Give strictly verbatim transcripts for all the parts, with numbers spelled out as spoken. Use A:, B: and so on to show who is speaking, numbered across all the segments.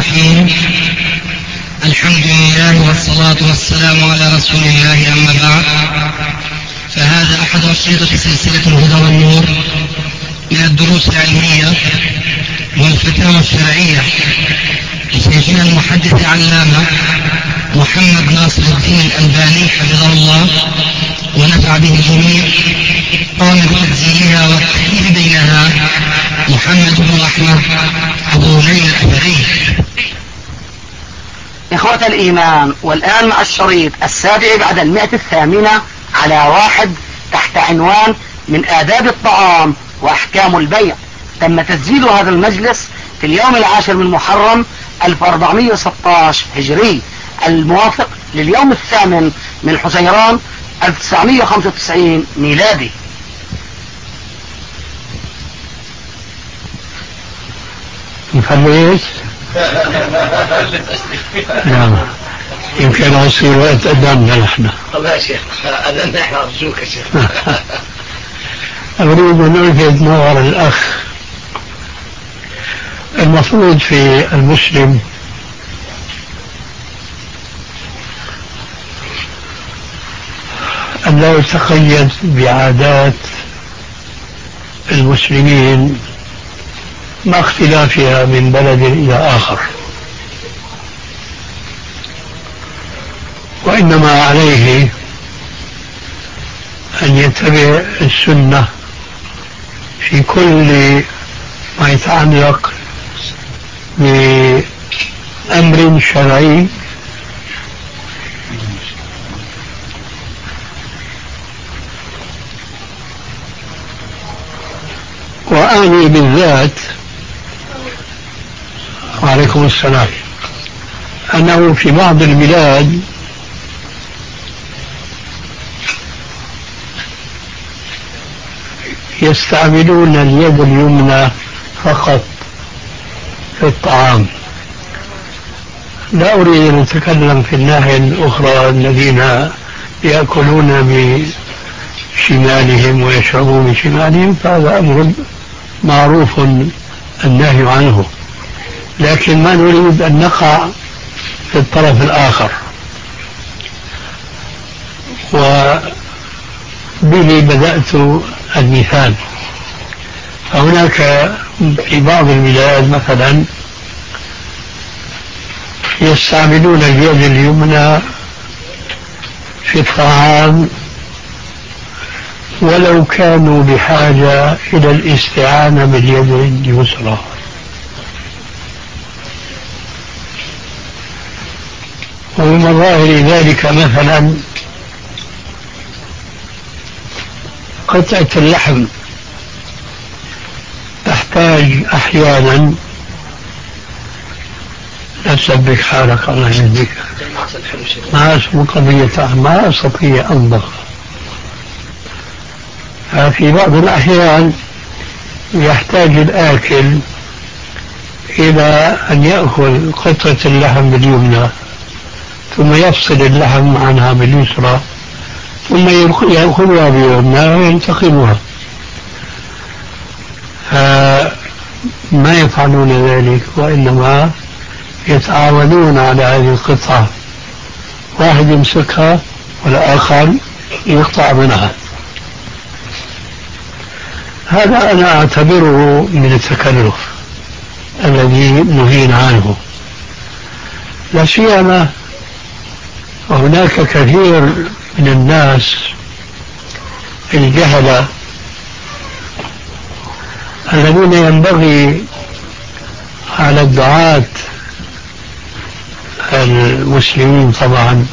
A: الرحيم. الحمد لله والصلاة والسلام على رسول الله، أما بعد، فهذا أحد أشرطة سلسلة الهدى والنور من الدروس العلمية والفتاوى الشرعية لشيخنا المحدث العلامة محمد ناصر الدين الألباني حفظه الله ونفع به الجميع. قام بتسجيلها والتحريف بينها محمد بن أحمد أبو ليلى الأثري.
B: إخوة الإيمان، والآن مع الشريط السابع بعد المئة الثامنة على واحد تحت عنوان من آداب الطعام وأحكام البيع. تم تسجيل هذا المجلس في اليوم العاشر من محرم ألف وأربعمائة وستة عشر هجري، الموافق لليوم الثامن من حزيران ألف وتسعمائة وخمسة وتسعين ميلادي.
C: نفلس نعم، يمكن يصير وقت أذاننا نحن.
B: الله يا شيخ، أذاننا احنا أرجوك يا شيخ.
C: أريد أن ألفت نظر الأخ، المفروض في المسلم أن لا يتقيد بعادات المسلمين مع اختلافها من بلد إلى آخر، وإنما عليه أن يتبع السنة في كل ما يتعلق بأمر شرعي وأعني بالذات، وعليكم السلام، أنه في بعض البلاد يستعملون اليد اليمنى فقط في الطعام. لا أريد أن أتكلم في الناحية الأخرى الذين يأكلون بشمالهم ويشربون بشمالهم، فهذا أمر معروف النهي عنه، لكن ما نريد أن نقع في الطرف الآخر. وبه بدأت المثال. فهناك في بعض البلاد مثلا يستعملون اليد اليمنى في الطعام ولو كانوا بحاجة إلى الاستعانة باليد اليسرى. ومن مظاهر ذلك مثلا قطعة اللحم تحتاج أحيانا، لا تسبك حالك الله يهديك، ما اسمه قضية، ما أستطيع أنضغ. في بعض الأحيان يحتاج الآكل إلى أن يأكل قطعة اللحم باليمنى ثم يفصل اللحم عنها باليسرى ثم يأخذها باليمنى وينتقمها. ما يفعلون ذلك، وإنما يتعاونون على هذه القطعة، واحد يمسكها والآخر يقطع منها. هذا أنا أعتبره من التكلف الذي نهينا عنه، لا سيما وهناك كثير من الناس الجهلة الذين ينبغي على الدعاة المسلمين طبعا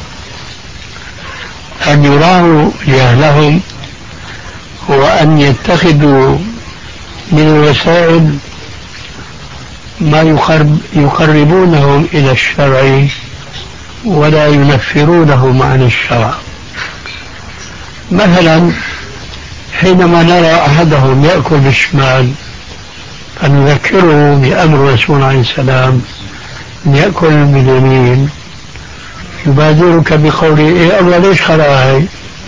C: أن يراعوا جهلهم وأن يتخذوا من الوسائل ما يقربونهم إلى الشرع ولا ينفرونهم عن الشرع. مثلا حينما نرى أحدهم يأكل بالشمال فنذكره بأمر الرسول عليه السلام أن يأكل باليمين، يبادرك بقوله إيه الله ليش خلاها؟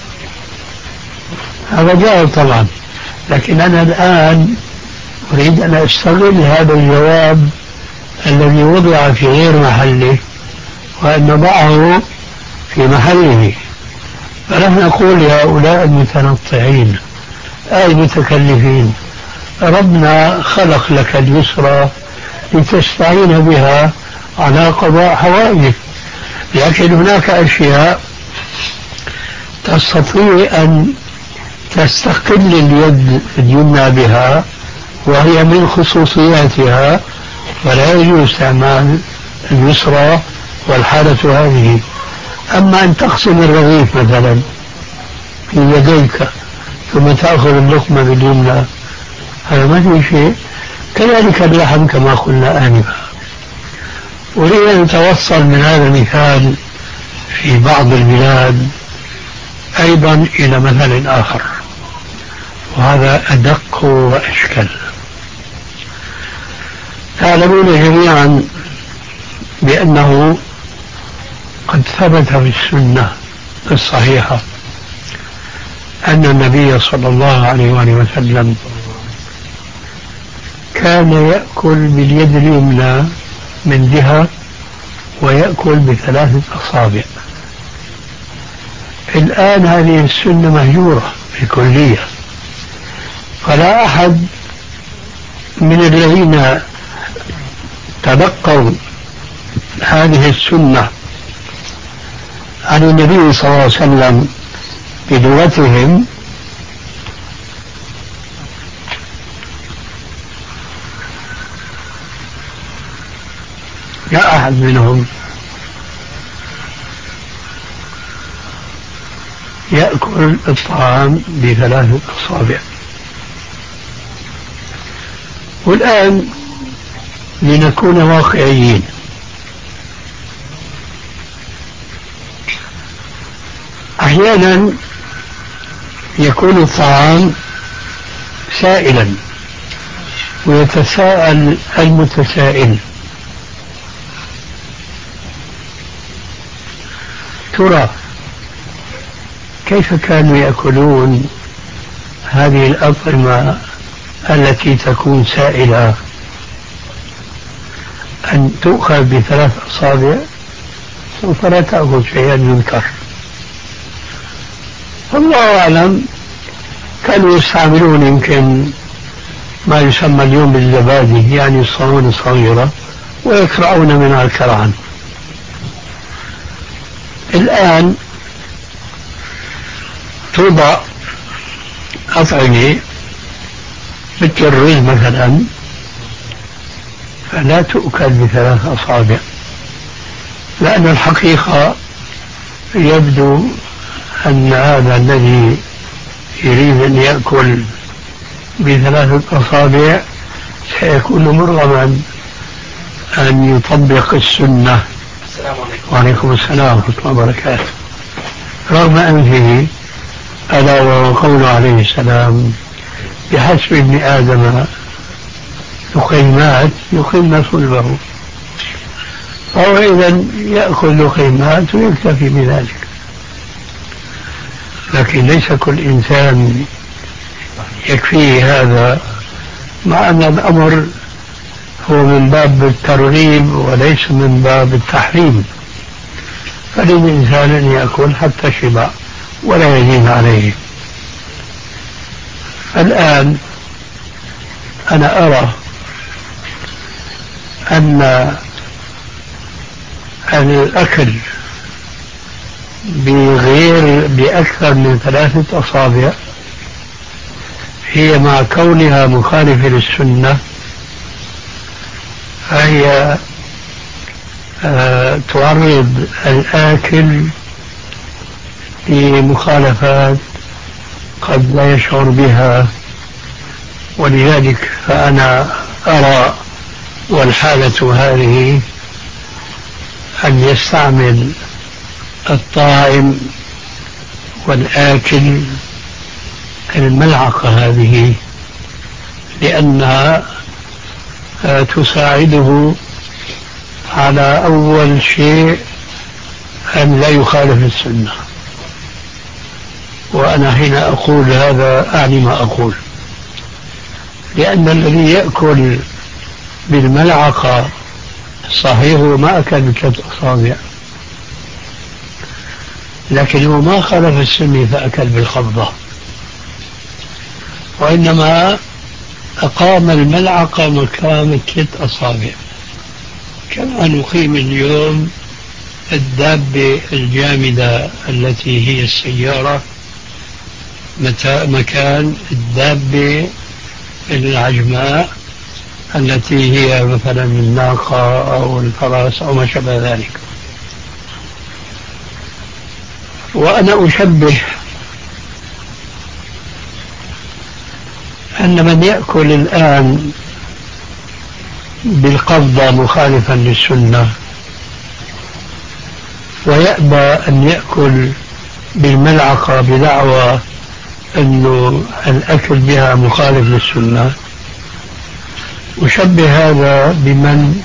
C: هذا جائز طبعا، لكن أنا الآن أريد أن أستغل هذا الجواب الذي وضع في غير محله وأن نضعه في محله. فنحن نقول لهؤلاء المتنطعين أي المتكلفين ربنا خلق لك اليسرى لتستعين بها على قضاء حوائجك، لكن هناك أشياء تستطيع أن تستقل اليد اليمنى بها وهي من خصوصياتها، فلا يجوز استعمال اليسرى والحالة هذه. أما أن تقسم الرغيف مثلا في يديك ثم تأخذ اللقمة باليمنى هذا ما في شيء. كذلك اللحم كما قلنا آنفا. أريد أن نتوصل من هذا المثال في بعض البلاد أيضا إلى مثل آخر، وهذا أدق وأشكل. تعلمون جميعا بأنه قد ثبت في السنة الصحيحة أن النبي صلى الله عليه وآله وسلم كان يأكل باليد اليمنى من جهة ويأكل بثلاثة أصابع. الآن هذه السنة مهجورة بكلية، فلا أحد من الذين تلقوا هذه السنة عن النبي صلى الله عليه وسلم بلغتهم لا أحد منهم يأكل الطعام بثلاثة أصابع. والآن لنكون واقعيين، أحيانا يكون الطعام سائلا ويتساءل المتسائل ترى كيف كانوا يأكلون هذه الأطعمة التي تكون سائلة أن تؤخذ بثلاث أصابع سوف لا تأخذ شيئا ينكر. الله أعلم كانوا يستعملون يمكن ما يسمى اليوم بالزبادي، يعني الصواني الصغيرة، ويكرعون منها الكرعان. الآن توضع أطعمة مثل الرز مثلا فلا تؤكل بثلاث أصابع، لأن الحقيقة يبدو أن هذا الذي يريد أن يأكل بثلاثة أصابع سيكون مرغما أن يطبق السنة.
A: السلام عليكم.
C: وعليكم السلام ورحمة الله وبركاته. رغم أنفه ألا وهو قوله عليه السلام بحسب ابن آدم لقيمات يقيم صلبه، فهو إذا يأكل لقيمات ويكتفي بذلك. لكن ليس كل إنسان يكفيه هذا، مع أن الأمر هو من باب الترغيب وليس من باب التحريم. فللإنسان أن يأكل حتى شبع ولا يزيد عليه. الآن أنا أرى أن الأكل بغير بأكثر من ثلاثة أصابع هي مع كونها مخالفة للسنة فهي آه تعرض الآكل لمخالفات قد لا يشعر بها. ولذلك فأنا أرى والحالة هذه أن يستعمل الطاعم والآكل الملعقة هذه، لأنها تساعده على أول شيء أن لا يخالف السنة. وأنا حين أقول هذا أعني ما أقول، لأن الذي يأكل بالملعقة صحيح هو ما أكل بثلاث أصابع، لكن هو ما خالف السنة فأكل بالقبضة، وإنما أقام الملعقة مكان ثلاث أصابع، كما نقيم اليوم الدابة الجامدة التي هي السيارة مكان الدابة العجماء التي هي مثلا الناقة أو الفرس أو ما شابه ذلك. وأنا أشبه أن من يأكل الآن بالقبضة مخالفا للسنة ويأبى أن يأكل بالملعقة بدعوى أنه الأكل بها مخالف للسنة، أشبه هذا بمن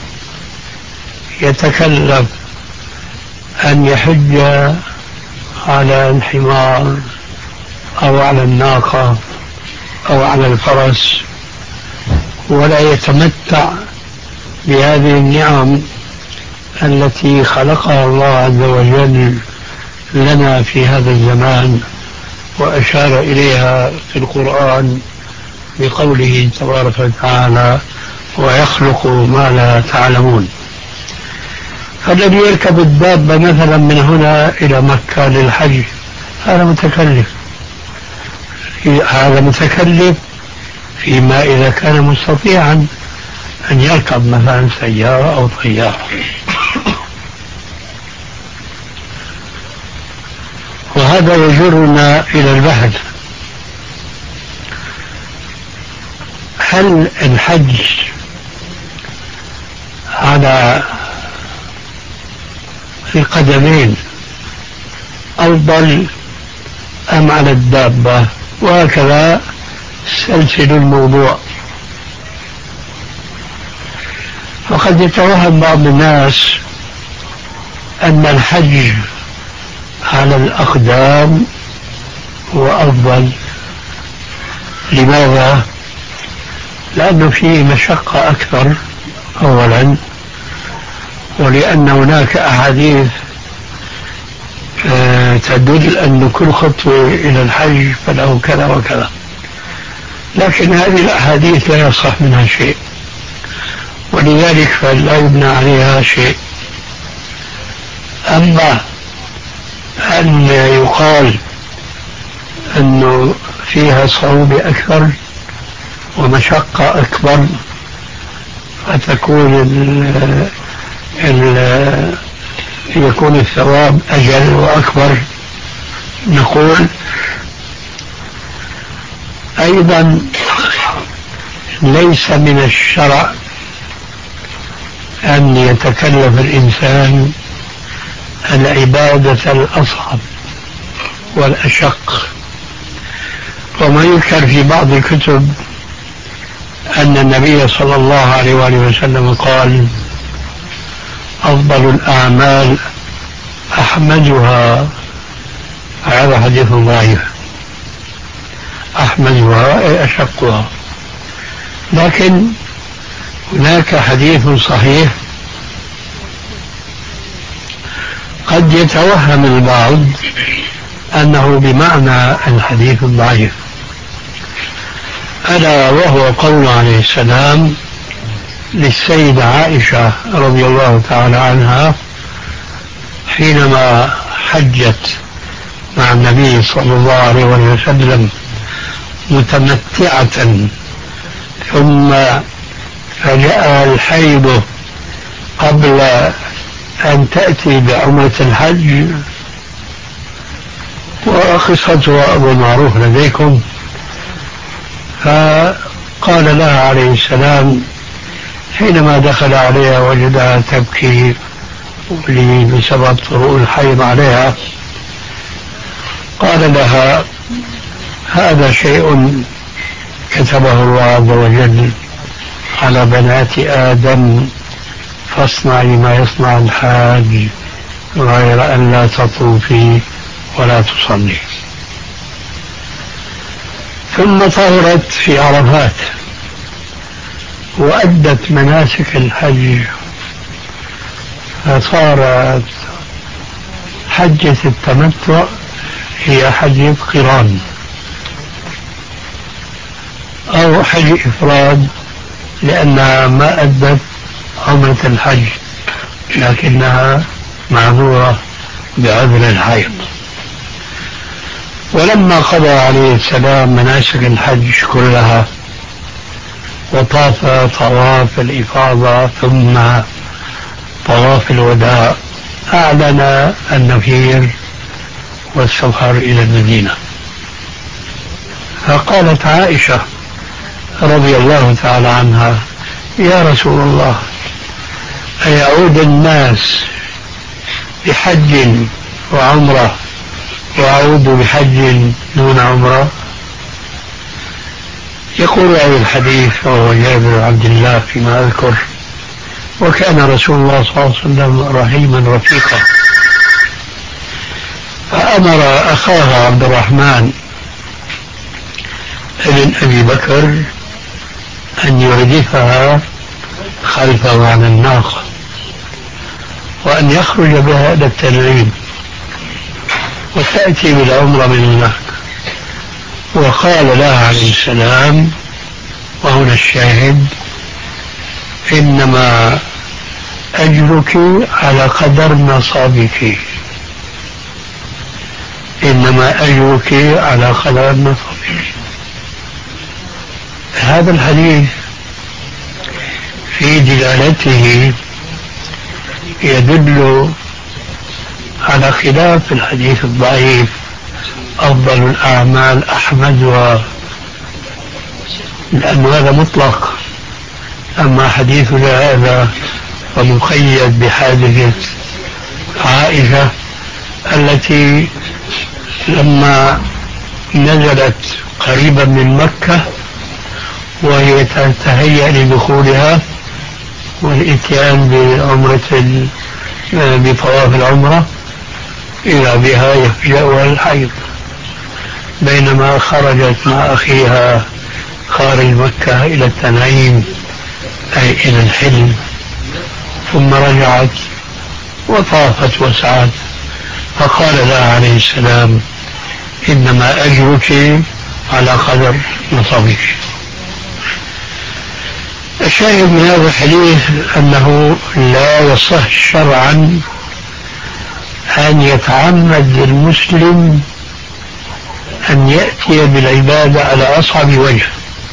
C: يتكلف أن يحج على الحمار أو على الناقة أو على الفرس ولا يتمتع بهذه النعم التي خلقها الله عز وجل لنا في هذا الزمان، وأشار إليها في القرآن بقوله تبارك وتعالى: ويخلق ما لا تعلمون. فالذي يركب الدابة مثلا من هنا إلى مكة للحج هذا متكلف، هذا متكلف فيما إذا كان مستطيعا أن يركب مثلا سيارة أو طيارة. وهذا يجرنا إلى البحث: هل الحج على القدمين أفضل أم على الدابة؟ وهكذا سلسل الموضوع. فقد يتوهم بعض الناس أن الحج على الأقدام هو أفضل. لماذا؟ لأنه فيه مشقة أكثر أولا، ولأن هناك أحاديث تدل أن كل خطوة إلى الحج فله كذا وكذا، لكن هذه الأحاديث لا يصح منها شيء، ولذلك فلا يبنى عليها شيء. أما أن يقال أنه فيها صعوبة أكثر ومشقة أكبر فتكون ال ال يكون الثواب أجل وأكبر، نقول أيضا ليس من الشرع أن يتكلف الإنسان العبادة الأصعب والأشق. وما يذكر في بعض الكتب أن النبي صلى الله عليه وآله وسلم قال: أفضل الأعمال أحمدها، هذا حديث ضعيف، أحمدها أي أشقها، لكن هناك حديث صحيح قد يتوهم البعض أنه بمعنى الحديث الضعيف، ألا وهو قول عليه السلام للسيدة عائشة رضي الله تعالى عنها حينما حجت مع النبي صلى الله عليه وسلم متمتعة ثم فجاء الحيض قبل أن تأتي بعمرة الحج، وقصتها أبو معروف لديكم. فقال لها عليه السلام حينما دخل عليها وجدها تبكي بسبب طروء الحيض عليها، قال لها: هذا شيء كتبه الله عز وجل على بنات آدم، فاصنعي ما يصنع الحاج غير أن لا تطوفي ولا تصلي. ثم طهرت في عرفات وأدت مناسك الحج فصارت حجة التمتع هي حجة قران أو حج إفراد، لأنها ما أدت عمرة الحج لكنها معذورة بعذر الحيض. ولما قضى عليه السلام مناسك الحج كلها وطاف طواف الإفاضة ثم طواف الوداع، أعلن النفير والسفر إلى المدينة. فقالت عائشة رضي الله تعالى عنها: يا رسول الله، أيعود الناس بحج وعمرة وأعود بحج دون عمرة؟ يقول أهل الحديث وهو جابر بن عبد الله فيما أذكر: وكان رسول الله صلى الله عليه وسلم رحيما رفيقا، فأمر أخاه عبد الرحمن ابن أبي بكر أن يردفها خلفه عن الناقة وأن يخرج بها إلى التنعيم وتأتي بالعمرة من هناك. وقال لها عليه السلام، وهنا الشاهد: إنما أجرك على قدر نصابك، إنما أجرك على قدر نصابك. هذا الحديث في دلالته يدل على خلاف الحديث الضعيف: أفضل الأعمال أحمد، و لأن هذا مطلق، أما حديثنا هذا فمقيد بحادثة عائشة التي لما نزلت قريبا من مكة وهي تتهيأ لدخولها والإتيان بعمرة بطواف العمرة، إذا بها يفجأها الحيض، بينما خرجت مع أخيها خارج مكة إلى التنعيم أي إلى الحلم، ثم رجعت وطافت وسعت، فقال لها عليه السلام: إنما أجرك على قدر نصبك. الشاهد من هذا الحديث أنه لا يصح شرعا أن يتعمد المسلم أن يأتي بالعبادة على أصعب وجه،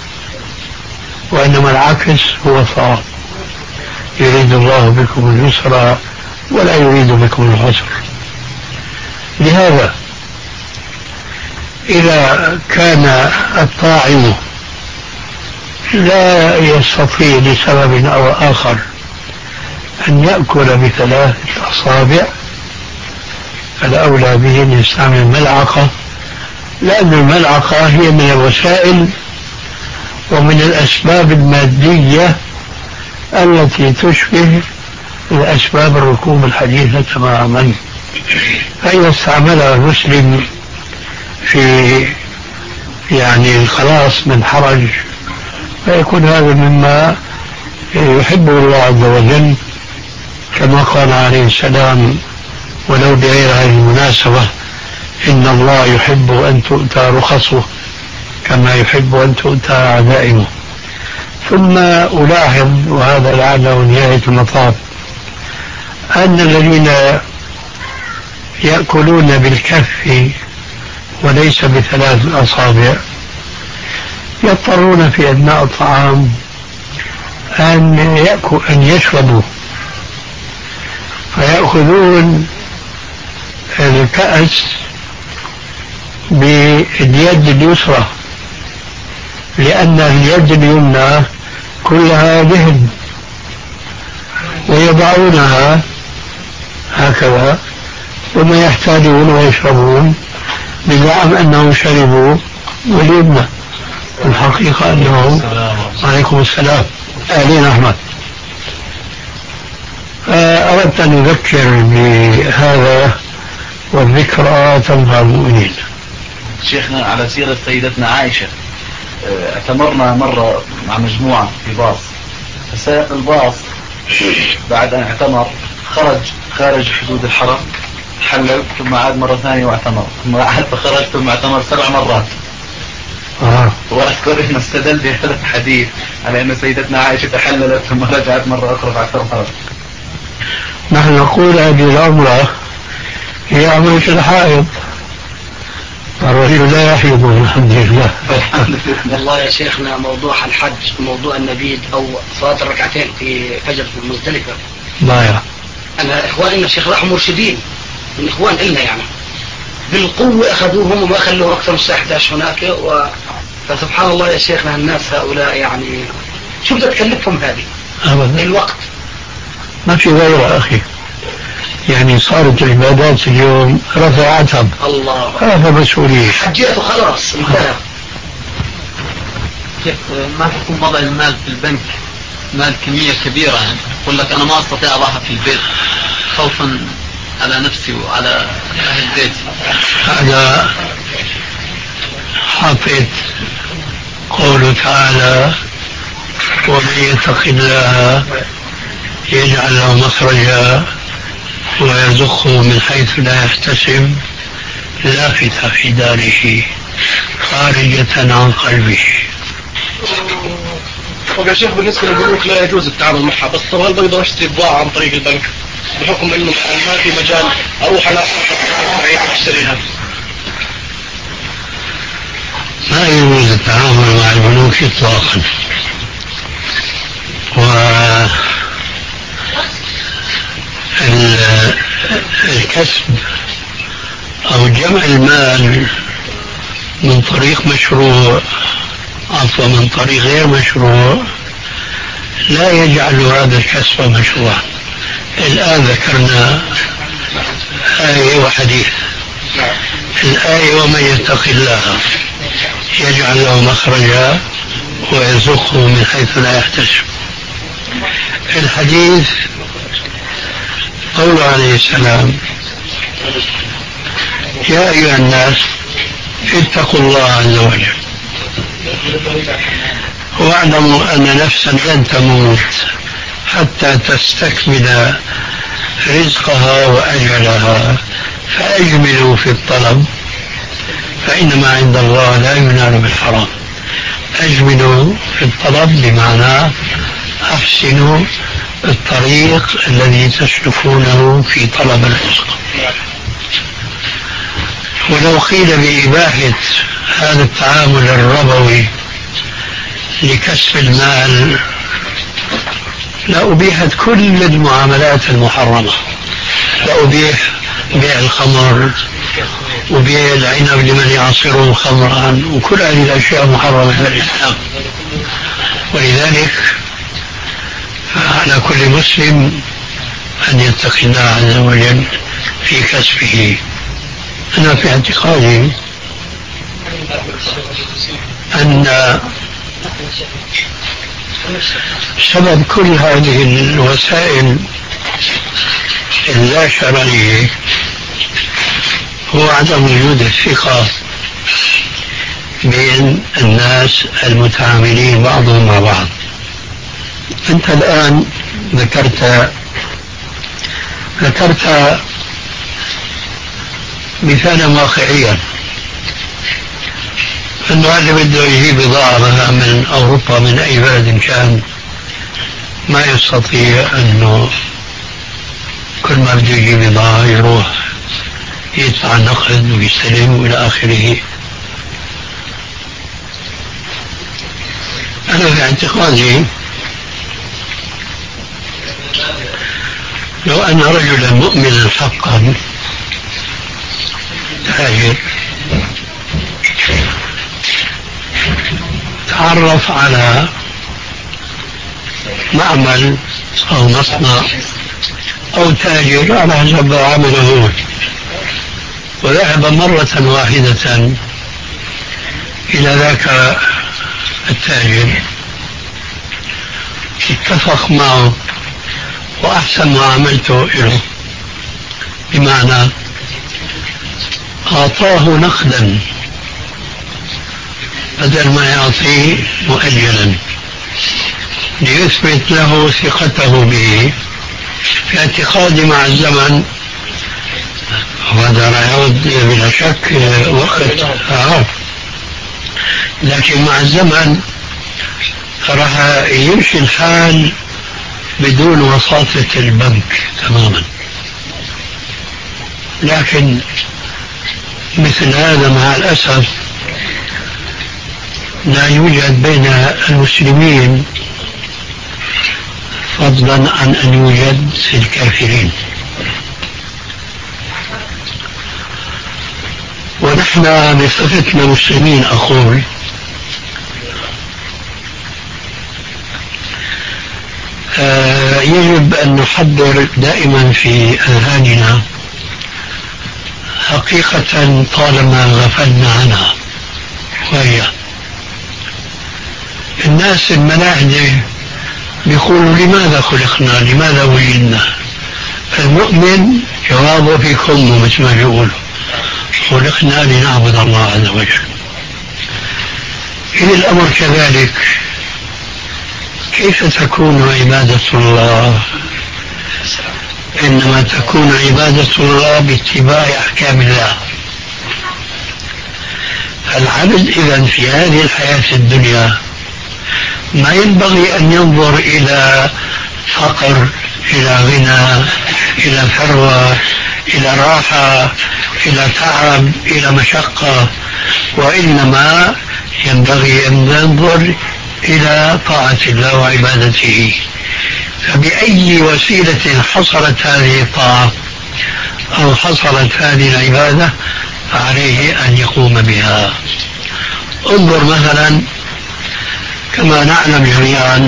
C: وإنما العكس هو الصواب: يريد الله بكم اليسر ولا يريد بكم العسر. لهذا إذا كان الطاعم لا يستطيع لسبب أو آخر أن يأكل بثلاثة أصابع، الأولى به أن يستعمل ملعقة، لأن الملعقة هي من الوسائل ومن الأسباب المادية التي تشبه الأسباب الركوب الحديثة تماما. فإذا استعملها المسلم في يعني الخلاص من حرج فيكون هذا مما يحبه الله عز وجل، كما قال عليه السلام: ولو بغير هذه المناسبة: إن الله يحب أن تؤتى رخصه كما يحب أن تؤتى عزائمه. ثم ألاحظ، وهذا لعله نهاية المطاف، أن الذين يأكلون بالكف وليس بثلاث الأصابع يضطرون في أثناء الطعام أن يأكل أن يشربوا، فيأخذون الكأس باليد اليسرى، لأن اليد اليمنى كلها دهن، ويضعونها هكذا ثم يحتاجون ويشربون بزعم أنهم شربوا واليمنى، الحقيقة أنه عليكم السلام أهلين أحمد. أردت أن أذكر بهذا، والذكرى تنفع المؤمنين.
D: شيخنا، على سيرة سيدتنا عائشة، اعتمرنا مرة مع مجموعة في باص، فسائق الباص بعد أن اعتمر خرج خارج حدود الحرم حلل ثم عاد مرة ثانية واعتمر ثم عاد فخرج ثم اعتمر سبع مرات.
C: آه.
D: وأذكر إنه استدل بهذا الحديث على أن سيدتنا عائشة تحللت ثم رجعت مرة أخرى بعد ثلاث مرات.
C: نحن نقول هذه العمرة هي عمرة الحائض، الرجل لا يحيض الحمد لله.
B: والله يا شيخنا موضوع الحج موضوع النبيذ أو صلاة الركعتين في فجر في المزدلفة
C: ضايع.
B: أنا إخواننا الشيخ راحوا مرشدين من إخوان إلنا يعني بالقوة أخذوهم وما خلوهم أكثر من الساعة إحدى عشر هناك و... فسبحان الله يا شيخنا الناس هؤلاء يعني شو بدها تكلفهم هذه
C: أبدا
B: الوقت
C: ما في غيره أخي، يعني صارت العبادات اليوم رفع عتب
B: الله
C: هذا مسؤولية
B: حجيت وخلاص انتهى.
E: كيف ما تكون وضع المال في البنك مال كمية كبيرة يعني يقول لك أنا ما أستطيع أضعها في البيت خوفا على نفسي وعلى أهل بيتي.
C: هذا حافظ قوله تعالى ومن يتق الله يجعل له مخرجا ويرزقه من حيث لا يحتسب لافتة في داره خارجة عن قلبه.
F: طب يا شيخ بالنسبة للبنوك لا يجوز التعامل معها، بس طبعا بقدر اشتري بضاعة عن طريق البنك بحكم انه ما في مجال اروح انا اشتريها.
C: ما يجوز التعامل مع البنوك اطلاقا، والكسب او جمع المال من طريق مشروع عفوا من طريق غير مشروع لا يجعل هذا الكسب مشروعا. الآن ذكرنا آية وحديث. الآية ومن يتق الله يجعل له مخرجا ويرزقه من حيث لا يحتسب. الحديث قوله عليه السلام يا أيها الناس اتقوا الله عز وجل واعلموا أن نفسا لن تموت حتى تستكمل رزقها وأجلها فأجملوا في الطلب فإنما عند الله لا ينال بالحرام. أجملوا في الطلب بمعنى أحسنوا الطريق الذي تسلكونه في طلب الرزق. ولو قيل بإباحة هذا التعامل الربوي لكسب المال لأبيحت كل المعاملات المحرمة، لأبيح بيع الخمر وبيع العنب لمن يعصره خمرا وكل هذه الأشياء محرمة في الإسلام. ولذلك على كل مسلم أن يتقي الله عز وجل في كسبه. أنا في اعتقادي أن سبب كل هذه الوسائل اللا شرعية هو عدم وجود الثقة بين الناس المتعاملين بعضهم مع بعض. أنت الآن ذكرت ذكرت مثالا واقعيا أنه اللي بده يجيب بضاعة مثلا من أوروبا من أي بلد كان ما يستطيع أنه كل ما بده يجيب بضاعة يروح يدفع النقد ويستلم وإلى آخره. أنا في اعتقادي لو أن رجلا مؤمنا حقا تاجر تعرف على معمل أو مصنع أو تاجر على حسب عمله وذهب مرة واحدة إلى ذاك التاجر اتفق معه وأحسن معاملته له، بمعنى أعطاه نقدا بدل ما يعطيه مؤجلا ليثبت له ثقته به في اعتقادي مع الزمن، وهذا لا يعود بلا شك وقت آه. لكن مع الزمن راح يمشي الحال بدون وساطة البنك تماما. لكن مثل هذا مع الأسف لا يوجد بين المسلمين، فضلا عن أن يوجد في الكافرين. ونحن بصفتنا مسلمين أقول آه يجب أن نحضر دائما في أذهاننا حقيقة طالما غفلنا عنها، وهي الناس الملاحدة بيقولوا لماذا خلقنا، لماذا ولدنا؟ المؤمن جوابه في كمه مثل ما بيقولوا، خلقنا لنعبد الله عز وجل. إن الأمر كذلك كيف تكون عبادة الله؟ إنما تكون عبادة الله باتباع أحكام الله. العبد إذن في هذه الحياة الدنيا ما ينبغي أن ينظر إلى فقر، إلى غنى، إلى ثروة، إلى راحة، إلى تعب، إلى مشقة، وإنما ينبغي أن ينظر إلى طاعة الله وعبادته. فبأي وسيلة حصلت هذه الطاعة أو حصلت هذه العبادة فعليه أن يقوم بها. انظر مثلا كما نعلم جميعا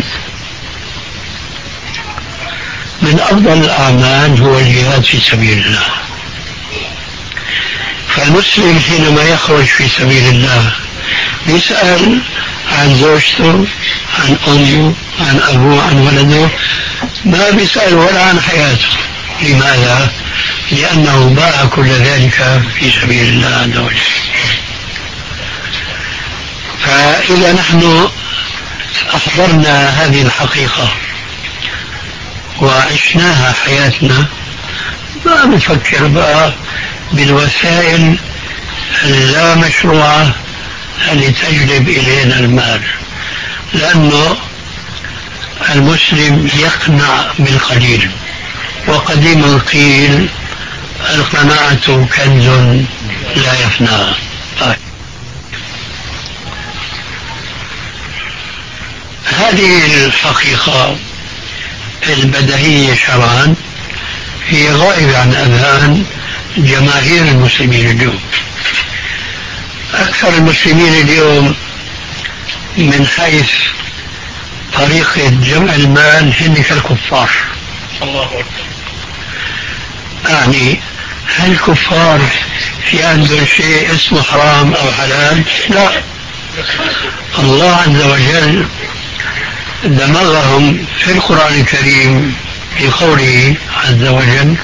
C: من أفضل الأعمال هو الجهاد في سبيل الله. فالمسلم حينما يخرج في سبيل الله يسأل عن زوجته، عن أمه، عن أبوه، عن ولده، ما بيسأل ولا عن حياته. لماذا؟ لأنه باع كل ذلك في سبيل الله عز وجل. فإذا نحن أحضرنا هذه الحقيقة وعشناها حياتنا ما نفكر بقى بالوسائل اللا مشروعة اللي تجلب إلينا المال، لأنه المسلم يقنع بالقليل، وقديما قيل القناعة كنز لا يفنى. طيب. هذه الحقيقة البديهية شرعا هي غائبة عن أذهان جماهير المسلمين اليوم. أكثر المسلمين اليوم من حيث طريقة جمع المال هن كالكفار. الله أكبر. يعني هل الكفار في عندهم شيء اسمه حرام أو حلال؟ لا. الله عز وجل دمغهم في القرآن الكريم في قوله عز وجل: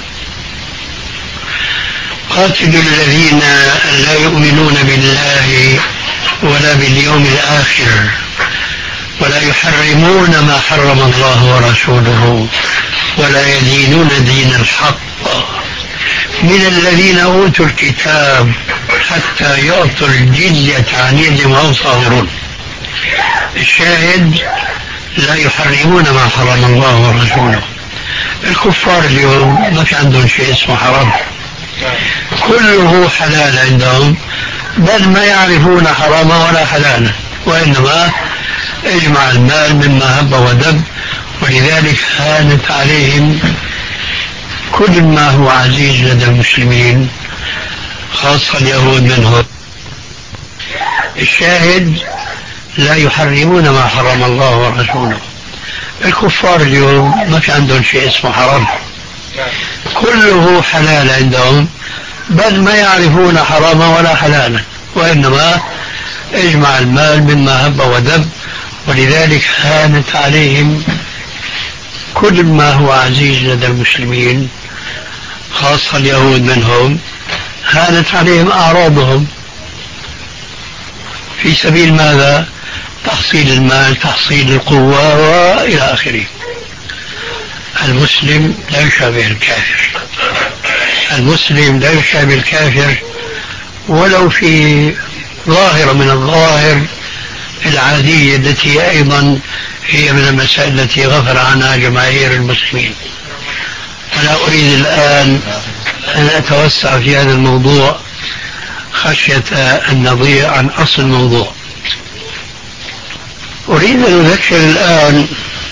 C: قاتلوا الذين لا يؤمنون بالله ولا باليوم الآخر ولا يحرمون ما حرم الله ورسوله ولا يدينون دين الحق من الذين أوتوا الكتاب حتى يعطوا الجزية عن يد وهم صاغرون. الشاهد لا يحرمون ما حرم الله ورسوله. الكفار اليوم ما في عندهم شيء اسمه حرام، كله حلال عندهم، بل ما يعرفون حراما ولا حلالا، وإنما اجمع المال مما هب ودب. ولذلك هانت عليهم كل ما هو عزيز لدى المسلمين خاصة اليهود منهم. الشاهد لا يحرمون ما حرم الله ورسوله. الكفار اليوم ما في عندهم شيء اسمه حرام، كله حلال عندهم، بل ما يعرفون حراما ولا حلالا، وإنما اجمع المال مما هب ودب. ولذلك هانت عليهم كل ما هو عزيز لدى المسلمين خاصة اليهود منهم، هانت عليهم أعراضهم في سبيل ماذا؟ تحصيل المال، تحصيل القوة وإلى آخره. المسلم لا يشابه الكافر، المسلم لا يشابه الكافر ولو في ظاهرة من الظواهر العادية التي أيضا هي من المسائل التي غفل عنها جماهير المسلمين. أنا أريد الآن أن أتوسع في هذا الموضوع خشية أن نضيع عن أصل الموضوع. أريد أن أذكر الآن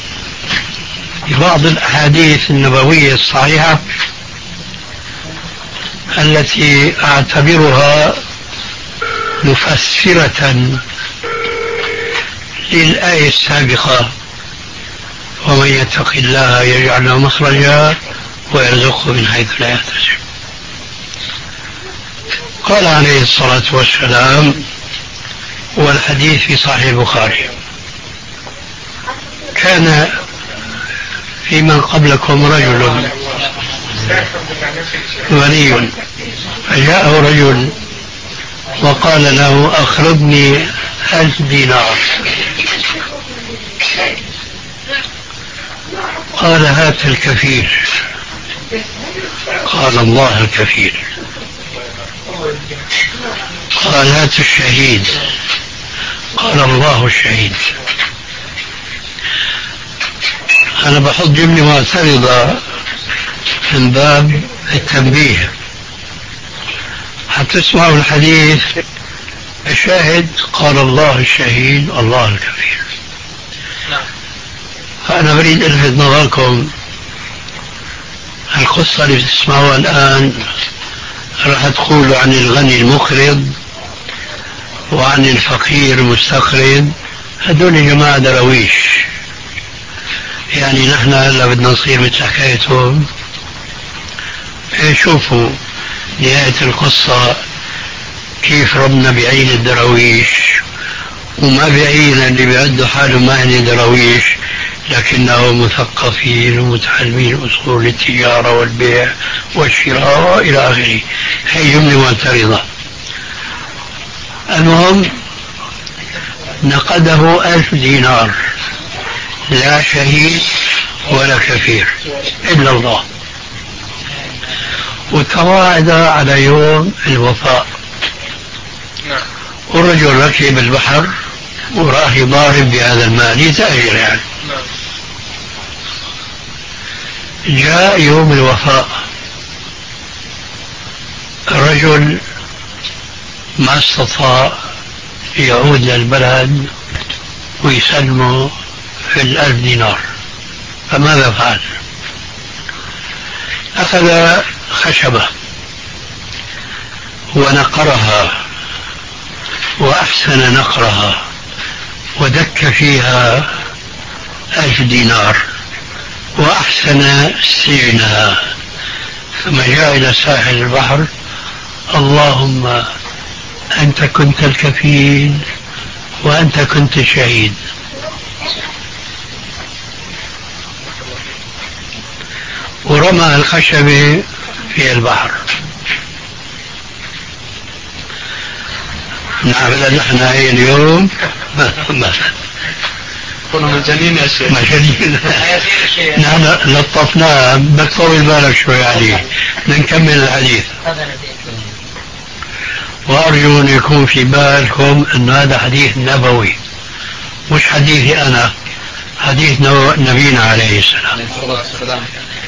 C: ببعض الأحاديث النبوية الصحيحة التي أعتبرها مفسرة للآية السابقة: ومن يتق الله يجعل له مخرجا ويرزقه من حيث لا يحتسب. قال عليه الصلاة والسلام، والحديث في صحيح البخاري: كان في من قبلكم رجل غني فجاءه رجل وقال له: أخرجني ألف دينار. قال: هات الكفيل. قال: الله الكفيل. قال: هات الشهيد. قال: الله الشهيد. أنا بحط جملة معترضة من باب التنبيه حتى تسمعوا الحديث. الشاهد: قال: الله الشهيد الله الكفيل. فأنا أريد ألفت نظركم، القصة اللي تسمعوها الآن راح تقول عن الغني المقرض وعن الفقير المستقرض، هذول جماعة درويش. يعني نحن هلا بدنا نصير مثل حكايتهم. شوفوا نهاية القصة كيف ربنا بعين الدرويش، وما بعين اللي بيعدوا حالهم ما هن درويش لكنهم مثقفين ومتعلمين أصول التجارة والبيع والشراء إلى آخره. هي جملة معترضة. المهم نقده ألف دينار، لا شهيد ولا كفير إلا الله، وتواعد على يوم الوفاء. والرجل ركب البحر وراح يضارب بهذا المال يتأجر يعني. جاء يوم الوفاء، الرجل ما استطاع يعود للبلد ويسلمه في الألف دينار، فماذا فعل؟ أخذ خشبة ونقرها وأحسن نقرها ودك فيها ألف دينار وأحسن سجنها، ثم جاء إلى ساحل البحر: اللهم أنت كنت الكفيل وأنت كنت الشهيد. ورمى الخشبة في البحر. نعمل نحن هي اليوم مثلا
D: كنا مجانين يا شيخ.
C: مجانين. نحن لطفناه، بدك طول بالك شوي عليه. نكمل الحديث. وأرجو أن يكون في بالكم أن هذا حديث نبوي مش حديثي أنا، حديث نبينا عليه السلام.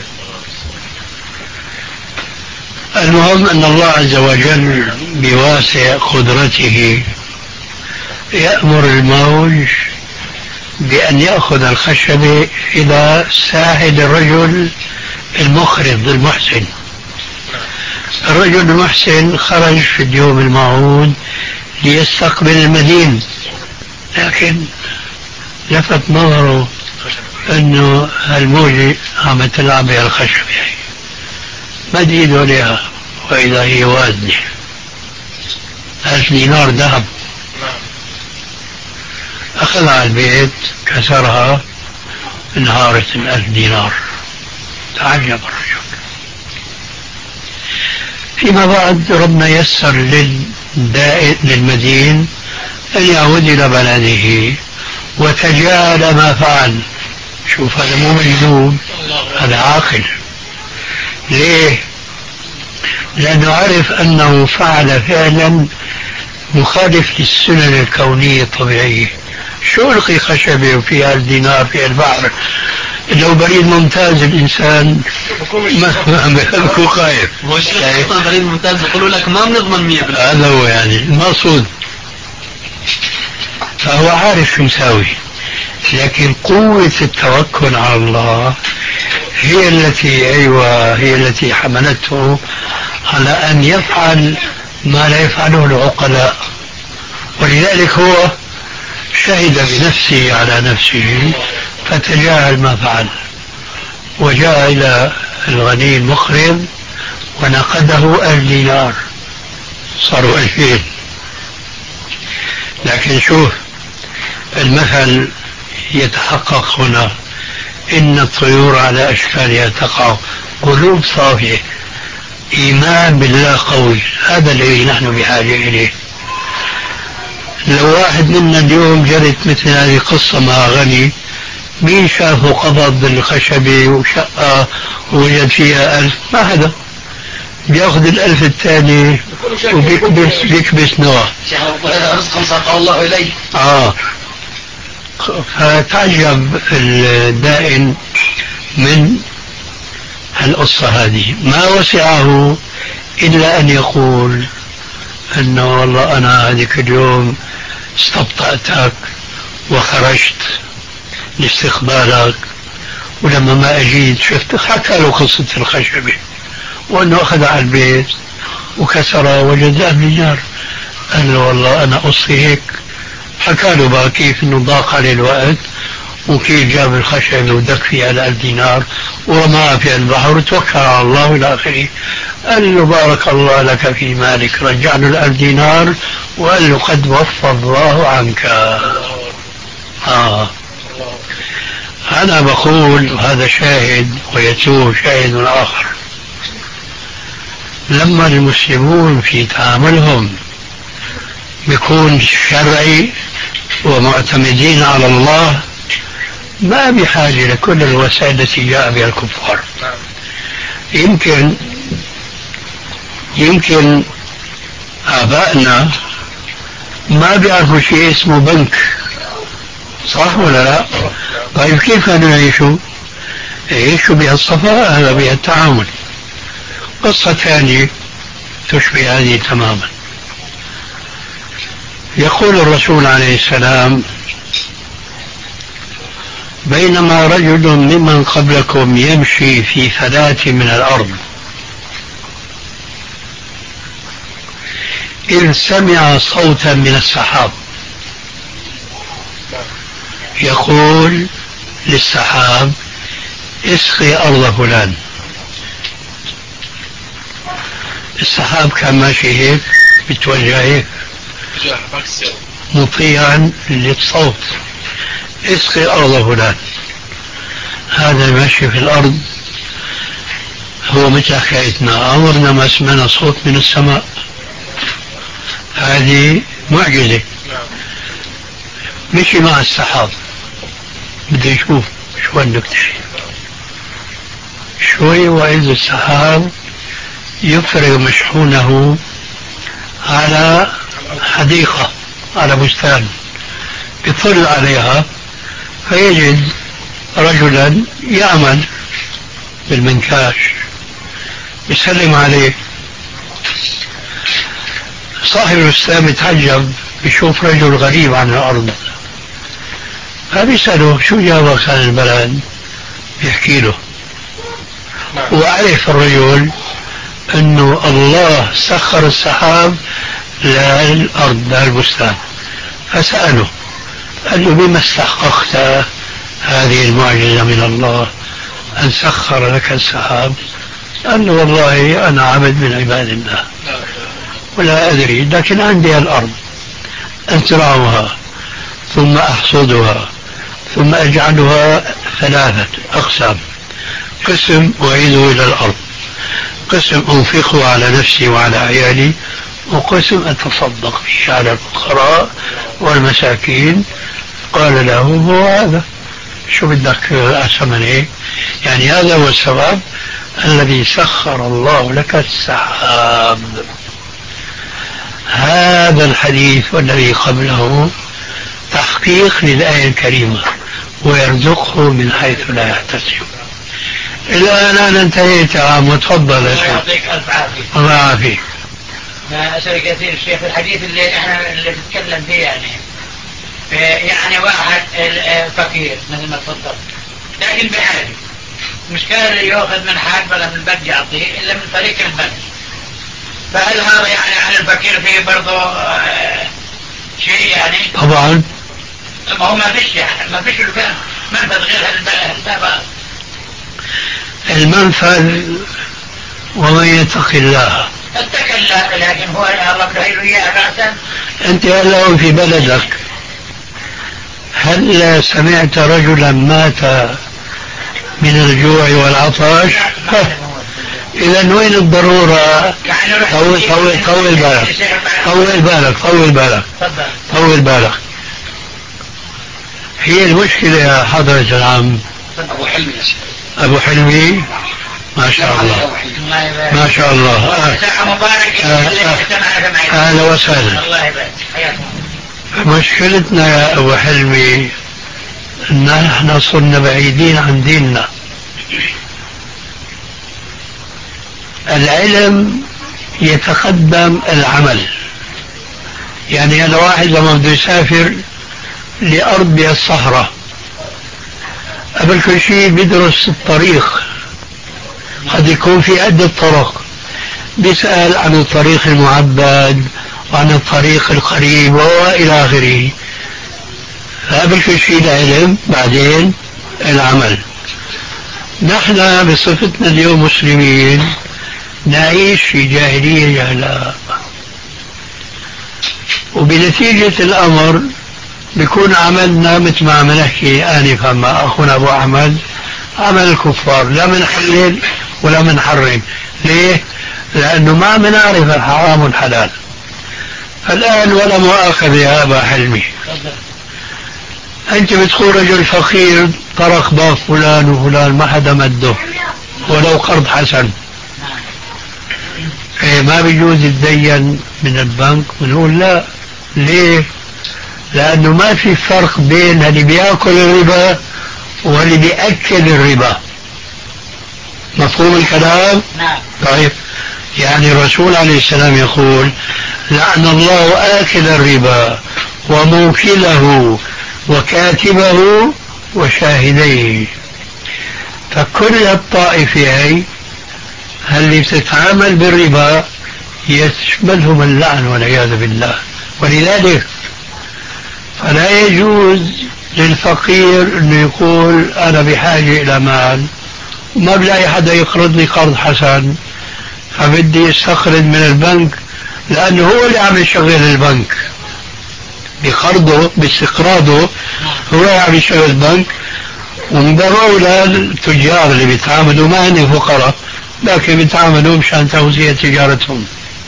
C: المهم أن الله عز وجل بواسع قدرته يأمر الموج بأن يأخذ الخشبة إلى ساحل الرجل المخرض المحسن. الرجل المحسن خرج في اليوم الموعود ليستقبل المدين، لكن لفت نظره أنه الموجة عم تلعب بها الخشبة، مد ايده عليها وإذا هي وازنة ألف دينار ذهب. أخذها على البيت كسرها، انهارت الألف دينار. تعجب الرجل. فيما بعد ربنا يسر للمدين أن يعود إلى بلده وتجاهل ما فعل. شوف هذا مو مجنون، هذا عاقل. ليه؟ لأنه عرف أنه فعل فعلا مخالف للسنن الكونية الطبيعية. شو ألقي خشبة وفيها الدينار فيها البحر؟ لو بريد ممتاز الإنسان ما بكون خايف.
E: هو الشيخ أصلا بريد ممتاز بيقولوا لك ما بنضمن مية بالمية.
C: هذا هو يعني المقصود. فهو عارف شو مساوي، لكن قوة التوكل على الله هي التي أيوة هي التي حملته على أن يفعل ما لا يفعله العقلاء. ولذلك هو شهد بنفسه على نفسه فتجاهل ما فعل، وجاء إلى الغني المقرض ونقده ألف دينار صاروا ألفين. لكن شوف المثل يتحقق هنا: إن الطيور على أشكالها تقع. قلوب صافية، إيمان بالله قوي، هذا الذي نحن بحاجة إليه. لو واحد منا اليوم جرت مثل هذه القصة مع غني، مين شافه قبض بالخشبة وشقة ووجد فيها ألف؟ ما حدا. بياخذ الألف الثاني وبيكبس بيكبس نوع.
B: رزقا ساقه الله إليه.
C: آه. فتعجب الدائن من القصة هذه، ما وسعه إلا أن يقول أنه والله أنا هذيك اليوم استبطأتك وخرجت لاستقبالك، ولما ما أجيت شفت. حكى له قصة الخشبة وأنه أخذ على البيت وكسره وجد أهل دينار. قال له والله أنا قصي هيك. حكى له بقى كيف أنه ضاق عليه الوقت وكيف جاب الخشبة ودك فيها الألف دينار ورماها في البحر وتوكل على الله إلى آخره. قال له بارك الله لك في مالك، رجع له الألف دينار وقال له قد وفى الله عنك. آه. أنا بقول هذا شاهد ويتوه شاهد آخر. لما المسلمون في تعاملهم بيكون شرعي ومعتمدين على الله، ما بحاجة لكل الوسائل التي جاء بها الكفار. يمكن يمكن آبائنا ما بيعرفوا شيء اسمه بنك، صح ولا لا؟ طيب كيف كانوا يعيشوا؟ يعيشوا بهالصفاء، هذا بها التعامل. قصة ثانية تشبه هذه تماما. يقول الرسول عليه السلام: بينما رجل ممن قبلكم يمشي في فلاة من الأرض إذ سمع صوتا من السحاب يقول للسحاب: اسقي أرض فلان. السحاب كان ماشي هيك بتوجه هيك مطيعا للصوت: اسقي أرض فلان. هذا الماشي في الأرض هو مثل حكايتنا، عمرنا ما سمعنا صوت من السماء. هذه معجزة. مشي مع السحاب، بده يشوف شو النكتة. شوي وإذا السحاب يفرغ مشحونه على حديقة، على بستان، يطل عليها فيجد رجلا يعمل بالمنكاش، يسلم عليه. صاحب البستان يتعجب، يشوف رجل غريب عن الأرض، فبيسأله: شو جابك عن البلد؟ يحكي له، وعرف الرجل أنه الله سخر السحاب للأرض للبستان. فسأله، قال له: بما استحققت هذه المعجزة من الله أن سخر لك السحاب؟ قال له: والله أنا عبد من عباد الله ولا أدري، لكن عندي الأرض أزرعها ثم أحصدها ثم أجعلها ثلاثة أقسام: قسم أعيده إلى الأرض، قسم أنفقه على نفسي وعلى عيالي، وقسم أتصدق به على الفقراء والمساكين. قال له: هو هذا. شو بدك أحسن من هيك؟ يعني هذا هو السبب الذي سخر الله لك السحاب. هذا الحديث والذي قبله تحقيق للآية الكريمة، ويرزقه من حيث لا يحتسب. الآن أنا انتهيت يا عم، وتفضل.
A: الله يعطيك ألف عافية.
C: الله يعافيك.
A: ما أسأل كثير الشيخ الحديث اللي احنا اللي بنتكلم فيه، يعني يعني واحد فقير مثل ما تفضل لكن بحاجة، مش كان يأخذ من حد ولا من البنك يعطيه إلا من طريق البنك، فهل هذا يعني على الفقير فيه برضه شيء يعني؟
C: طبعا.
A: ما هو ما فيش يعني ما فيش منفذ غير هالباب.
C: المنفذ ومن يتق الله.
A: اتق الله، لكن هو الله بده إياه رأسا. أنت
C: هلا في بلدك، هل سمعت رجلا مات من الجوع والعطش؟ إذا وين الضرورة؟ طول طول طول بالك طول بالك طول بالك طول بالك. هي المشكلة يا حضرة العم
F: أبو حلمي.
C: أبو حلمي، ما شاء الله ما شاء الله. أهلا وسهلا. مشكلتنا يا أبو حلمي أن نحن صرنا بعيدين عن ديننا. العلم يتقدم العمل. يعني أنا واحد لما بده يسافر لأرض الصحراء، قبل كل شيء بيدرس الطريق، قد يكون في عدة طرق، بيسأل عن الطريق المعبد وعن الطريق القريب وإلى آخره. قبل كل شيء العلم، بعدين العمل. نحن بصفتنا اليوم مسلمين نعيش في جاهلية جهلاء، وبنتيجة الأمر بيكون عملنا مثل ما عم نحكي آنفا مع أخونا أبو أحمد، عمل الكفار، لا منحلل ولا منحرم. ليه؟ لأنه ما بنعرف الحرام والحلال. الآن ولا مؤاخذة يا أبا حلمي، أنت بتقول رجل فقير طرق باب فلان وفلان ما حدا مده ولو قرض حسن، إيه ما بيجوز يتدين من البنك؟ بنقول لا. ليه؟ لأنه ما في فرق بين اللي بيأكل الربا واللي بيأكل الربا. مفهوم الكلام؟
A: نعم.
C: طيب، يعني الرسول عليه السلام يقول لعن الله آكل الربا وموكله وكاتبه وشاهديه. فكل الطائفين اللي بتتعامل بالربا يشملهم اللعن والعياذ بالله. ولذلك فلا يجوز للفقير انه يقول انا بحاجة الى مال وما بلاقي حدا يقرضني قرض حسن فبدي يستقرض من البنك، لانه هو اللي عم يشغل البنك بقرضه باستقراضه، هو اللي عم يشغل البنك. ومن باب اولى التجار اللي بيتعاملوا ما هن فقراء لكن بيتعاملوا مشان توزيع تجارتهم.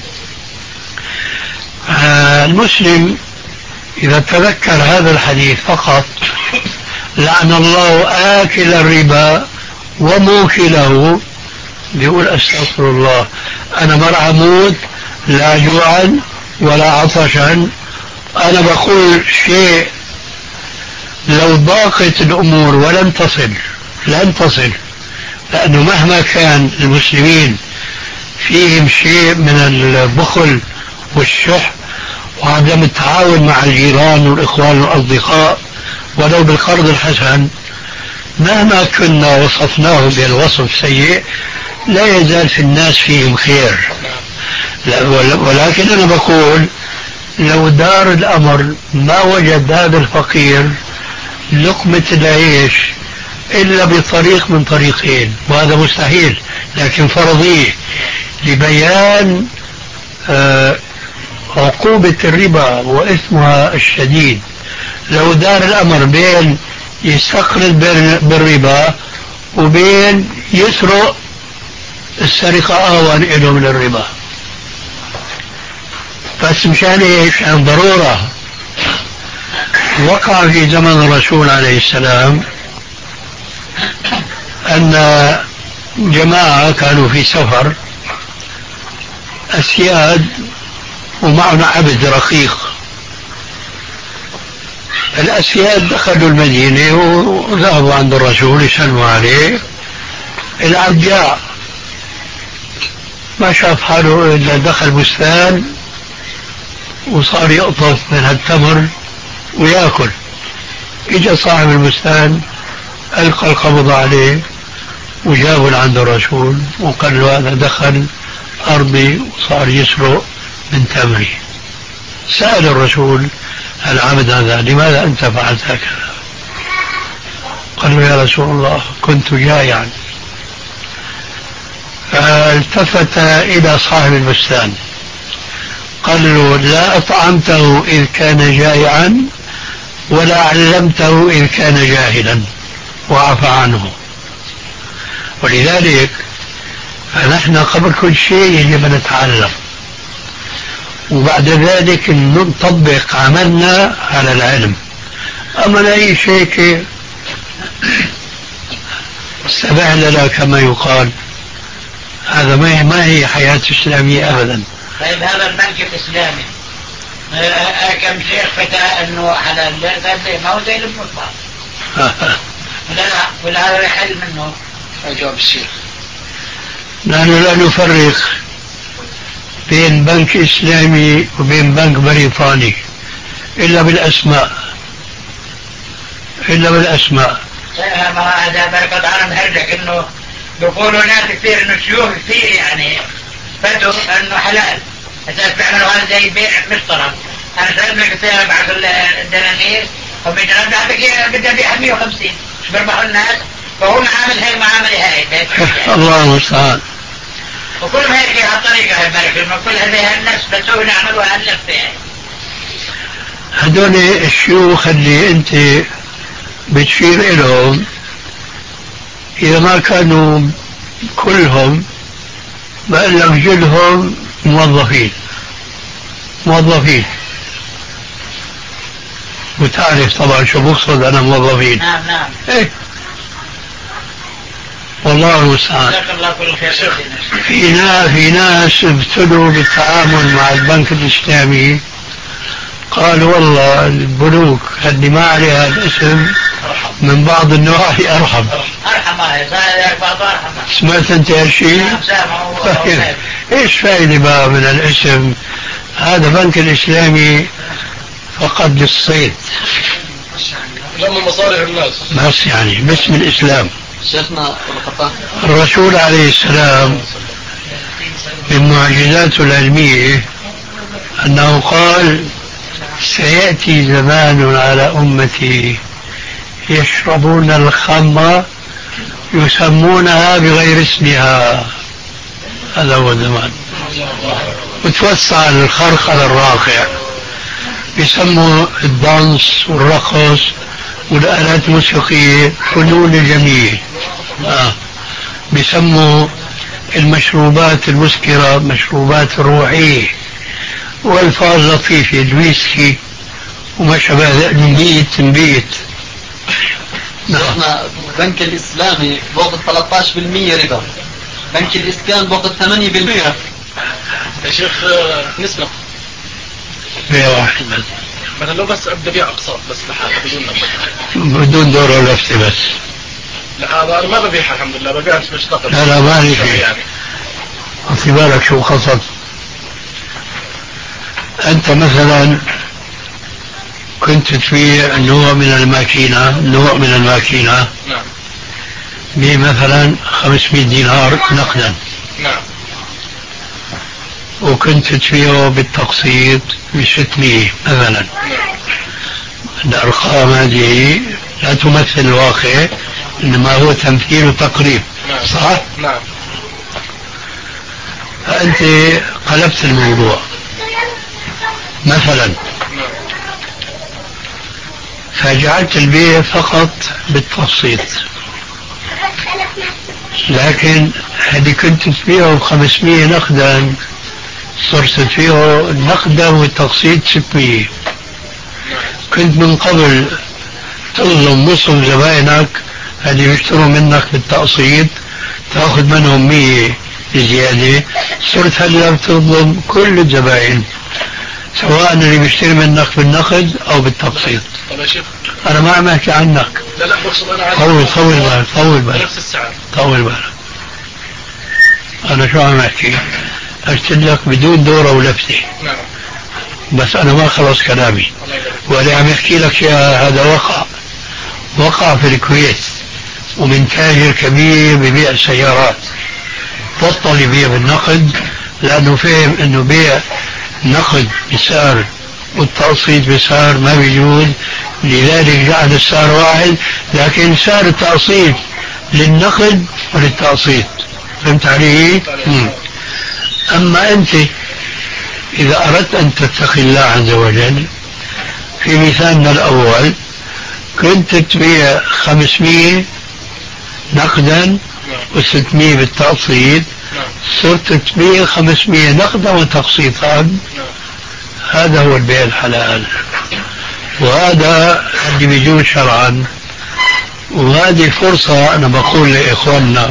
C: آه المسلم إذا تذكر هذا الحديث فقط، لعن الله آكل الربا وموكله، بيقول أستغفر الله، أنا مرة أموت لا جوعا ولا عطشا. أنا بقول شيء لو ضاقت الأمور ولم تصل لن تصل، لأنه مهما كان المسلمين فيهم شيء من البخل والشح وعدم التعاون مع الجيران والإخوان والأصدقاء ولو بالقرض الحسن، مهما كنا وصفناه بالوصف السيء لا يزال في الناس فيهم خير. ولكن أنا بقول لو دار الأمر ما وجد هذا الفقير لقمة العيش إلا بطريق من طريقين، وهذا مستحيل لكن فرضيه لبيان آه عقوبة الربا وإثمها الشديد. لو دار الأمر بين يستقرض بالربا وبين يسرق، السرقة أهون إله من الربا. بس مشان إيش؟ عن ضرورة. وقع في زمن الرسول عليه السلام أن جماعة كانوا في سفر أسياد ومعنا عبد رقيق. الأسياد دخلوا المدينة وذهبوا عند الرسول يسلموا عليه. العبد جاء ما شاف حاله إلا دخل بستان وصار يقطف من هالتمر ويأكل. إجا صاحب البستان ألقى القبض عليه وجابه لعند الرسول وقال له هذا دخل أرضي وصار يسرق من تمري. سأل الرسول العبد هذا لماذا أنت فعلت هكذا؟ قال له يا رسول الله كنت جائعا. فالتفت إلى صاحب البستان قال له لا أطعمته إذ كان جائعا ولا علمته إذ كان جاهلا وعفى عنه. ولذلك فنحن قبل كل شيء يجب أن نتعلم وبعد ذلك نطبق عملنا على العلم. أما أي شيء استبعلنا كما يقال هذا ما هي حياة إسلامية أبدا.
A: طيب هذا البنك الإسلامي كم شيخ فتى أنه على اللي ما هو زي المطبع لا ولا هذا يحل منه.
F: أجاب الشيخ
C: نحن لا نفرق بين بنك إسلامي وبين بنك بريطاني إلا بالأسماء إلا بالأسماء.
A: ما هذا بركض على مهرجك إنه بيقولوا ناس كثير إنه شيوخ كثير يعني فتوا إنه حلال أساس بيعملوا هذا زي بيع مشترك. أنا سألت لك كثير بعض الدنانير وبيجرب بعدك بدي أبيع مية وخمسين مش بيربحوا الناس فهو معامل هاي معامل هاي
C: الله المستعان.
A: وكل ما هيك هالطريقة هالبركة إنه كل هذه الناس بتسوي نعملوا هالنفس يعني.
C: هدول الشيوخ اللي أنت بتشير إلهم إذا ما كانوا كلهم بقول لك جلهم موظفين موظفين وتعرف طبعا شو بقصد أنا موظفين.
A: نعم نعم
C: إيه والله المستعان. في ناس في ناس ابتلوا بالتعامل مع البنك الإسلامي قالوا والله البنوك اللي ما عليها الاسم من بعض النواحي أرحم.
A: أرحم هاي بعض أرحم.
C: سمعت أنت هالشيء؟ إيش فائدة بقى من الاسم؟ هذا بنك الإسلامي فقط للصيد
F: لما مصالح الناس
C: بس يعني باسم الإسلام.
E: شيخنا
C: الرسول عليه السلام من معجزاته العلمية أنه قال سيأتي زمان على أمتي يشربون الخمر يسمونها بغير اسمها. هذا هو الزمان. وتوسع الخرق على الراقع يسموا الدانس والرقص والآلات الموسيقية فنون الجميع. آه. بيسموا المشروبات المسكرة مشروبات روحية والفاظ لطيفة الويسكي وما شابه ذلك نبيت نبيت.
E: شيخنا البنك الإسلامي بوقت ثلاثة عشر بالمئة ربا، بنك الإسكان بوقت ثمانية بالمئة.
F: يا شيخ نسبة
C: بيع واحد بس
F: مثلا لو بس أبدأ بيع أقساط بس لحالة بدون نفسي
C: بدون دور ولا لفتة بس.
F: لا هذا أنا ما ببيعها الحمد لله ببيع مش بشتغل.
C: لا لا ما لي فيه
F: يعني.
C: في بالك شو قصد أنت مثلا كنت تبيع نوع من الماكينة نوع من الماكينة
F: نعم
C: بمثلا خمسمائة دينار نقدا.
F: نعم
C: وكنت تبيعه بالتقسيط بستمائة مثلا.
F: نعم
C: الأرقام هذه لا تمثل الواقع إنما هو تمثيل وتقريب.
F: نعم.
C: صح؟
F: نعم.
C: فأنت قلبت الموضوع مثلا
F: نعم.
C: فجعلت البيع فقط بالتقسيط لكن هذه كنت تبيعه بخمسمائة نقدا صرت تبيعه نقدا والتقسيط ستمائة. كنت من قبل تظلم نصف زبائنك اللي بيشتروا منك بالتقسيط تاخذ منهم مية زيادة، صرت هلا بتظلم كل الزبائن سواء اللي بيشتري منك بالنقد او بالتقسيط.
F: طيب يا شيخ
C: انا ما عم احكي عنك.
F: لا لا بقصد انا عايز
C: طول طول بالك طول بالك
F: نفس السعر.
C: طول بالك. انا شو عم احكي؟ قلت لك بدون دورة ولفتة.
F: نعم.
C: بس انا ما خلص كلامي. وانا عم احكي لك يا هذا وقع وقع في الكويت، ومن تاجر كبير ببيع السيارات بطل يبيع بالنقد لانه فهم انه بيع نقد بسعر والتقسيط بسعر ما بيجوز، لذلك جعل السعر واحد، لكن سعر التقسيط للنقد وللتقسيط. فهمت علي؟ مم. اما انت اذا اردت ان تتقي الله عز وجل، في مثالنا الاول كنت تبيع خمسمية نقدا وستمية بالتقسيط، صرت تبيع خمسمية نقدا وتقسيطا. هذا هو البيع الحلال، وهذا اللي بيجوز شرعا. وهذه فرصة أنا بقول لإخواننا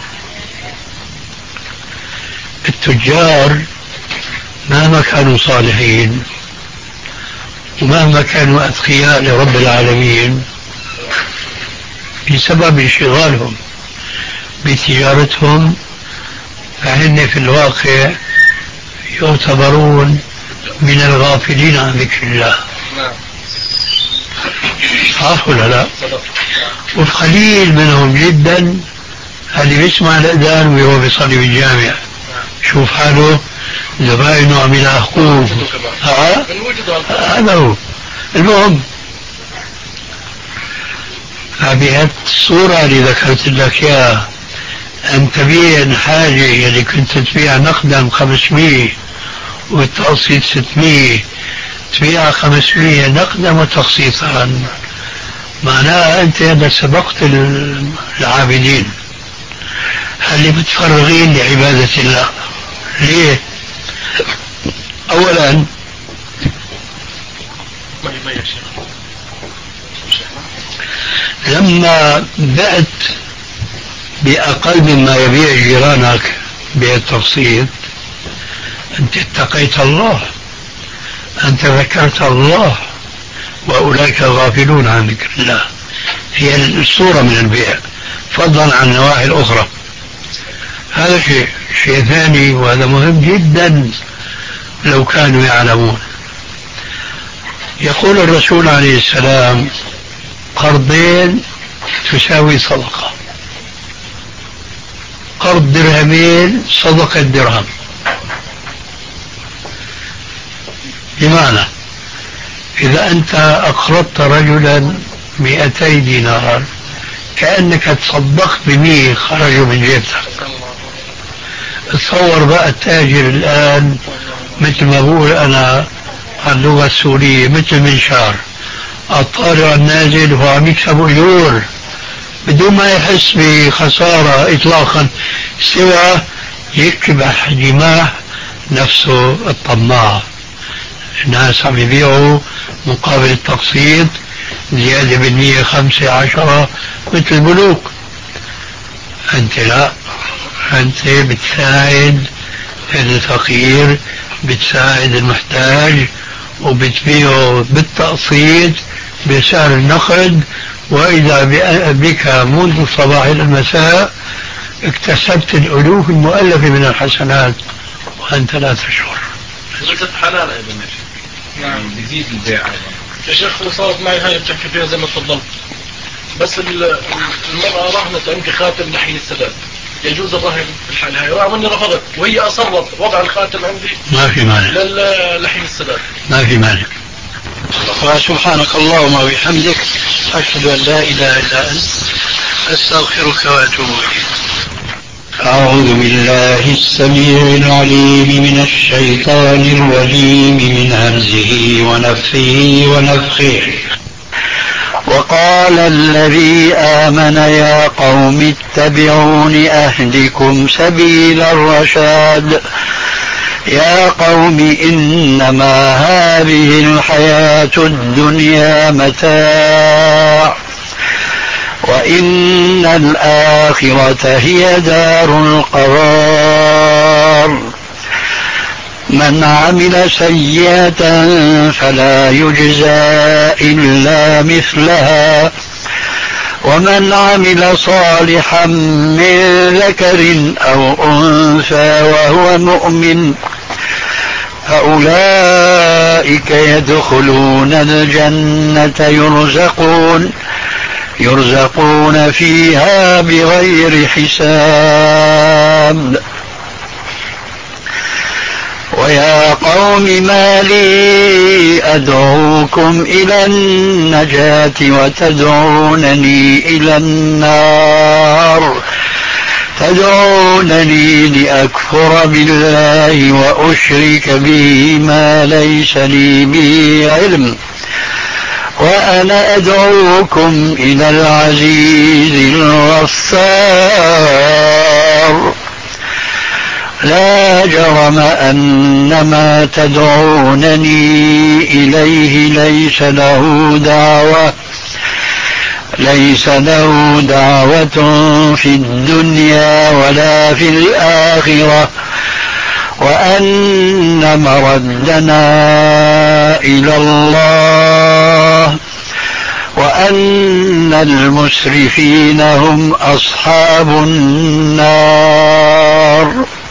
C: التجار مهما كانوا صالحين ومهما كانوا أتقياء لرب العالمين، بسبب انشغالهم بتجارتهم فهن في الواقع يعتبرون من الغافلين عن ذكر الله. صح ولا لا؟ والقليل منهم جدا اللي بيسمع الأذان وهو بيصلي بالجامع شوف حاله زبائنه عم يلاحقوه. هذا هو المهم. فبهذه الصورة اللي ذكرت لك يا أن تبيع حاجة اللي كنت تبيع نقدا خمسمية والتقسيط ستمية، تبيع خمسمية نقدا وتقسيطا، معناها أنت هذا سبقت العابدين اللي متفرغين لعبادة الله. ليه؟ أولا لما بعت بأقل مما يبيع جيرانك بالتقسيط أنت اتقيت الله، أنت ذكرت الله، وأولئك غافلون عن ذكر الله. هي الصورة من البيع فضلا عن النواحي الأخرى. هذا شيء. شيء ثاني وهذا مهم جدا لو كانوا يعلمون، يقول الرسول عليه السلام قرضين تساوي صدقة، قرض درهمين صدقة درهم. بمعنى إذا أنت أقرضت رجلا مئتي دينار كأنك تصدقت بمئة خرجوا من جيبتك. تصور بقى التاجر الآن مثل ما بقول أنا اللغة السورية مثل منشار الطالع النازل وهو عم يكسب أجور بدون ما يحس بخسارة إطلاقا، سوى يكبح جماح نفسه الطماع. الناس عم يبيعوا مقابل التقسيط زيادة بالمية خمسة عشرة مثل البنوك. أنت لا، أنت بتساعد الفقير، بتساعد المحتاج، وبتبيعه بالتقسيط بسعر النقد، وإذا بك منذ الصباح إلى المساء اكتسبت الألوف المؤلفة من الحسنات وأنت لا تشعر.
F: رزق حلال أيضا يا شيخ. نعم بيزيد البيع أيضا يا شيخ. صارت معي هاي بتحكي فيها زي ما تفضلت، بس المرأة رهنت عندي خاتم لحي السداد، يجوز الرهن في الحال هاي؟ رغم اني رفضت وهي اصرت وضع الخاتم عندي
C: ما في مانع
F: للحي السداد.
C: ما في مانع. وسبحانك اللهم وبحمدك أشهد أن لا إله إلا أنت أستغفرك وأتوب إليك. أعوذ بالله السميع العليم من الشيطان الرجيم من همزه ونفخه ونفخه. وقال الذي آمن يا قوم اتبعون أهدكم سبيل الرشاد. يا قوم إنما هذه الحياة الدنيا متاع وإن الآخرة هي دار القرار. من عمل سيئة فلا يجزى إلا مثلها ومن عمل صالحا من ذكر أو أنثى وهو مؤمن فأولئك يدخلون الجنة يرزقون يرزقون فيها بغير حساب. ويا قوم ما لي أدعوكم إلى النجاة وتدعونني إلى النار تدعونني لأكفر بالله وأشرك به ما ليس لي به علم وأنا أدعوكم إلى العزيز الغفار. لا جرم أن ما تدعونني إليه ليس له دعوة ليس له دعوة في الدنيا ولا في الآخرة وأن مردنا إلى الله وأن المسرفين هم أصحاب النار.